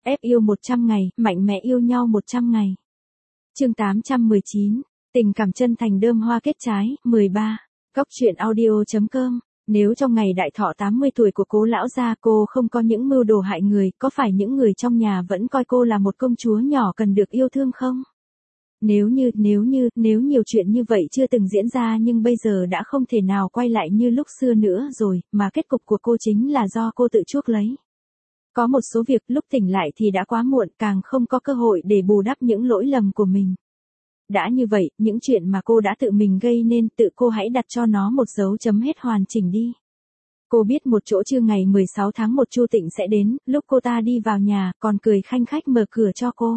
Ép yêu 100 ngày, mạnh mẽ yêu nhau 100 ngày. Chương 819, tình cảm chân thành đơm hoa kết trái, 13. Góc truyện audio.com. Nếu trong ngày đại thọ 80 tuổi của Cố lão gia cô không có những mưu đồ hại người, có phải những người trong nhà vẫn coi cô là một công chúa nhỏ cần được yêu thương không? Nếu nhiều chuyện như vậy chưa từng diễn ra nhưng bây giờ đã không thể nào quay lại như lúc xưa nữa rồi, mà kết cục của cô chính là do cô tự chuốc lấy. Có một số việc lúc tỉnh lại thì đã quá muộn, càng không có cơ hội để bù đắp những lỗi lầm của mình. Đã như vậy, những chuyện mà cô đã tự mình gây nên, tự cô hãy đặt cho nó một dấu chấm hết hoàn chỉnh đi. Cô biết một chỗ trưa ngày 16 tháng 1 Chu Tịnh sẽ đến, lúc cô ta đi vào nhà, còn cười khanh khách mở cửa cho cô.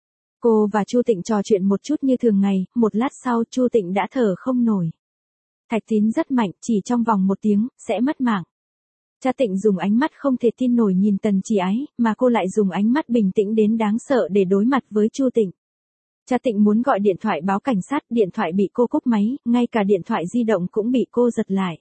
Cô và Chu Tịnh trò chuyện một chút như thường ngày, một lát sau Chu Tịnh đã thở không nổi. Thạch Tín rất mạnh, chỉ trong vòng 1 tiếng, sẽ mất mạng. Cha Tịnh dùng ánh mắt không thể tin nổi nhìn Tần Chỉ Ái, mà cô lại dùng ánh mắt bình tĩnh đến đáng sợ để đối mặt với Chu Tịnh. Cha Tịnh muốn gọi điện thoại báo cảnh sát, điện thoại bị cô cúp máy, ngay cả điện thoại di động cũng bị cô giật lại.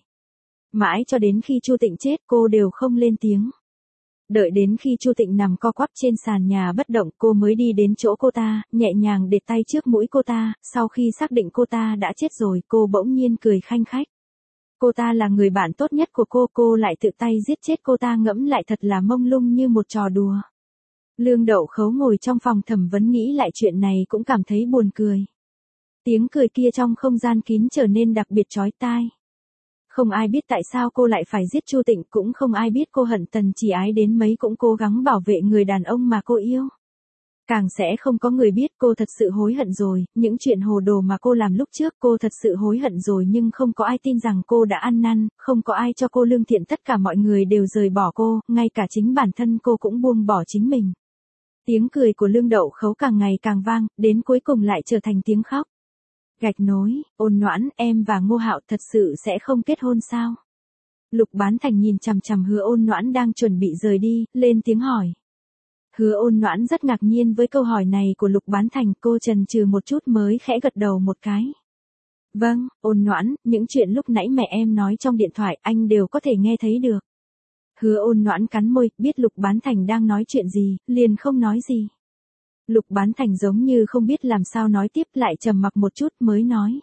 Mãi cho đến khi Chu Tịnh chết cô đều không lên tiếng. Đợi đến khi Chu Tịnh nằm co quắp trên sàn nhà bất động, cô mới đi đến chỗ cô ta, nhẹ nhàng để tay trước mũi cô ta, sau khi xác định cô ta đã chết rồi, cô bỗng nhiên cười khanh khách. Cô ta là người bạn tốt nhất của cô lại tự tay giết chết cô ta, ngẫm lại thật là mông lung như một trò đùa. Lương Đậu Khấu ngồi trong phòng thẩm vấn nghĩ lại chuyện này cũng cảm thấy buồn cười. Tiếng cười kia trong không gian kín trở nên đặc biệt chói tai. Không ai biết tại sao cô lại phải giết Chu Tịnh, cũng không ai biết cô hận Tần Chỉ Ái đến mấy cũng cố gắng bảo vệ người đàn ông mà cô yêu. Càng sẽ không có người biết cô thật sự hối hận rồi, những chuyện hồ đồ mà cô làm lúc trước cô thật sự hối hận rồi, nhưng không có ai tin rằng cô đã ăn năn, không có ai cho cô lương thiện, tất cả mọi người đều rời bỏ cô, ngay cả chính bản thân cô cũng buông bỏ chính mình. Tiếng cười của Lương Đậu Khấu càng ngày càng vang, đến cuối cùng lại trở thành tiếng khóc. Gạch nối, Ôn Noãn, em và Ngô Hạo thật sự sẽ không kết hôn sao? Lục Bán Thành nhìn chằm chằm Hứa Ôn Noãn đang chuẩn bị rời đi, lên tiếng hỏi. Hứa Ôn Noãn rất ngạc nhiên với câu hỏi này của Lục Bán Thành, cô chần chừ một chút mới khẽ gật đầu một cái. Vâng, Ôn Noãn, những chuyện lúc nãy mẹ em nói trong điện thoại anh đều có thể nghe thấy được. Hứa Ôn Noãn cắn môi, biết Lục Bán Thành đang nói chuyện gì, liền không nói gì. Lục Bán Thành giống như không biết làm sao nói tiếp, lại trầm mặc một chút mới nói.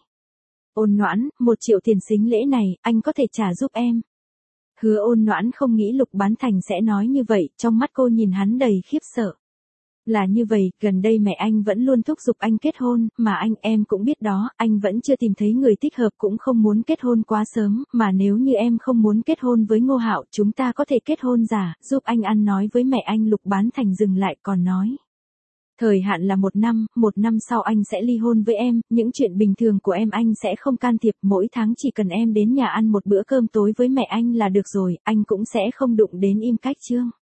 Ôn Noãn, 1 triệu tiền sính lễ này, anh có thể trả giúp em. Hứa Ôn Noãn không nghĩ Lục Bán Thành sẽ nói như vậy, trong mắt cô nhìn hắn đầy khiếp sợ. Là như vậy, gần đây mẹ anh vẫn luôn thúc giục anh kết hôn, mà em cũng biết đó, anh vẫn chưa tìm thấy người thích hợp, cũng không muốn kết hôn quá sớm, mà nếu như em không muốn kết hôn với Ngô Hạo, chúng ta có thể kết hôn giả, giúp anh ăn nói với mẹ anh. Lục Bán Thành dừng lại còn nói. Thời hạn là 1 năm sau anh sẽ ly hôn với em, những chuyện bình thường của em anh sẽ không can thiệp, mỗi tháng chỉ cần em đến nhà ăn một bữa cơm tối với mẹ anh là được rồi, anh cũng sẽ không đụng đến Im Cách Trương.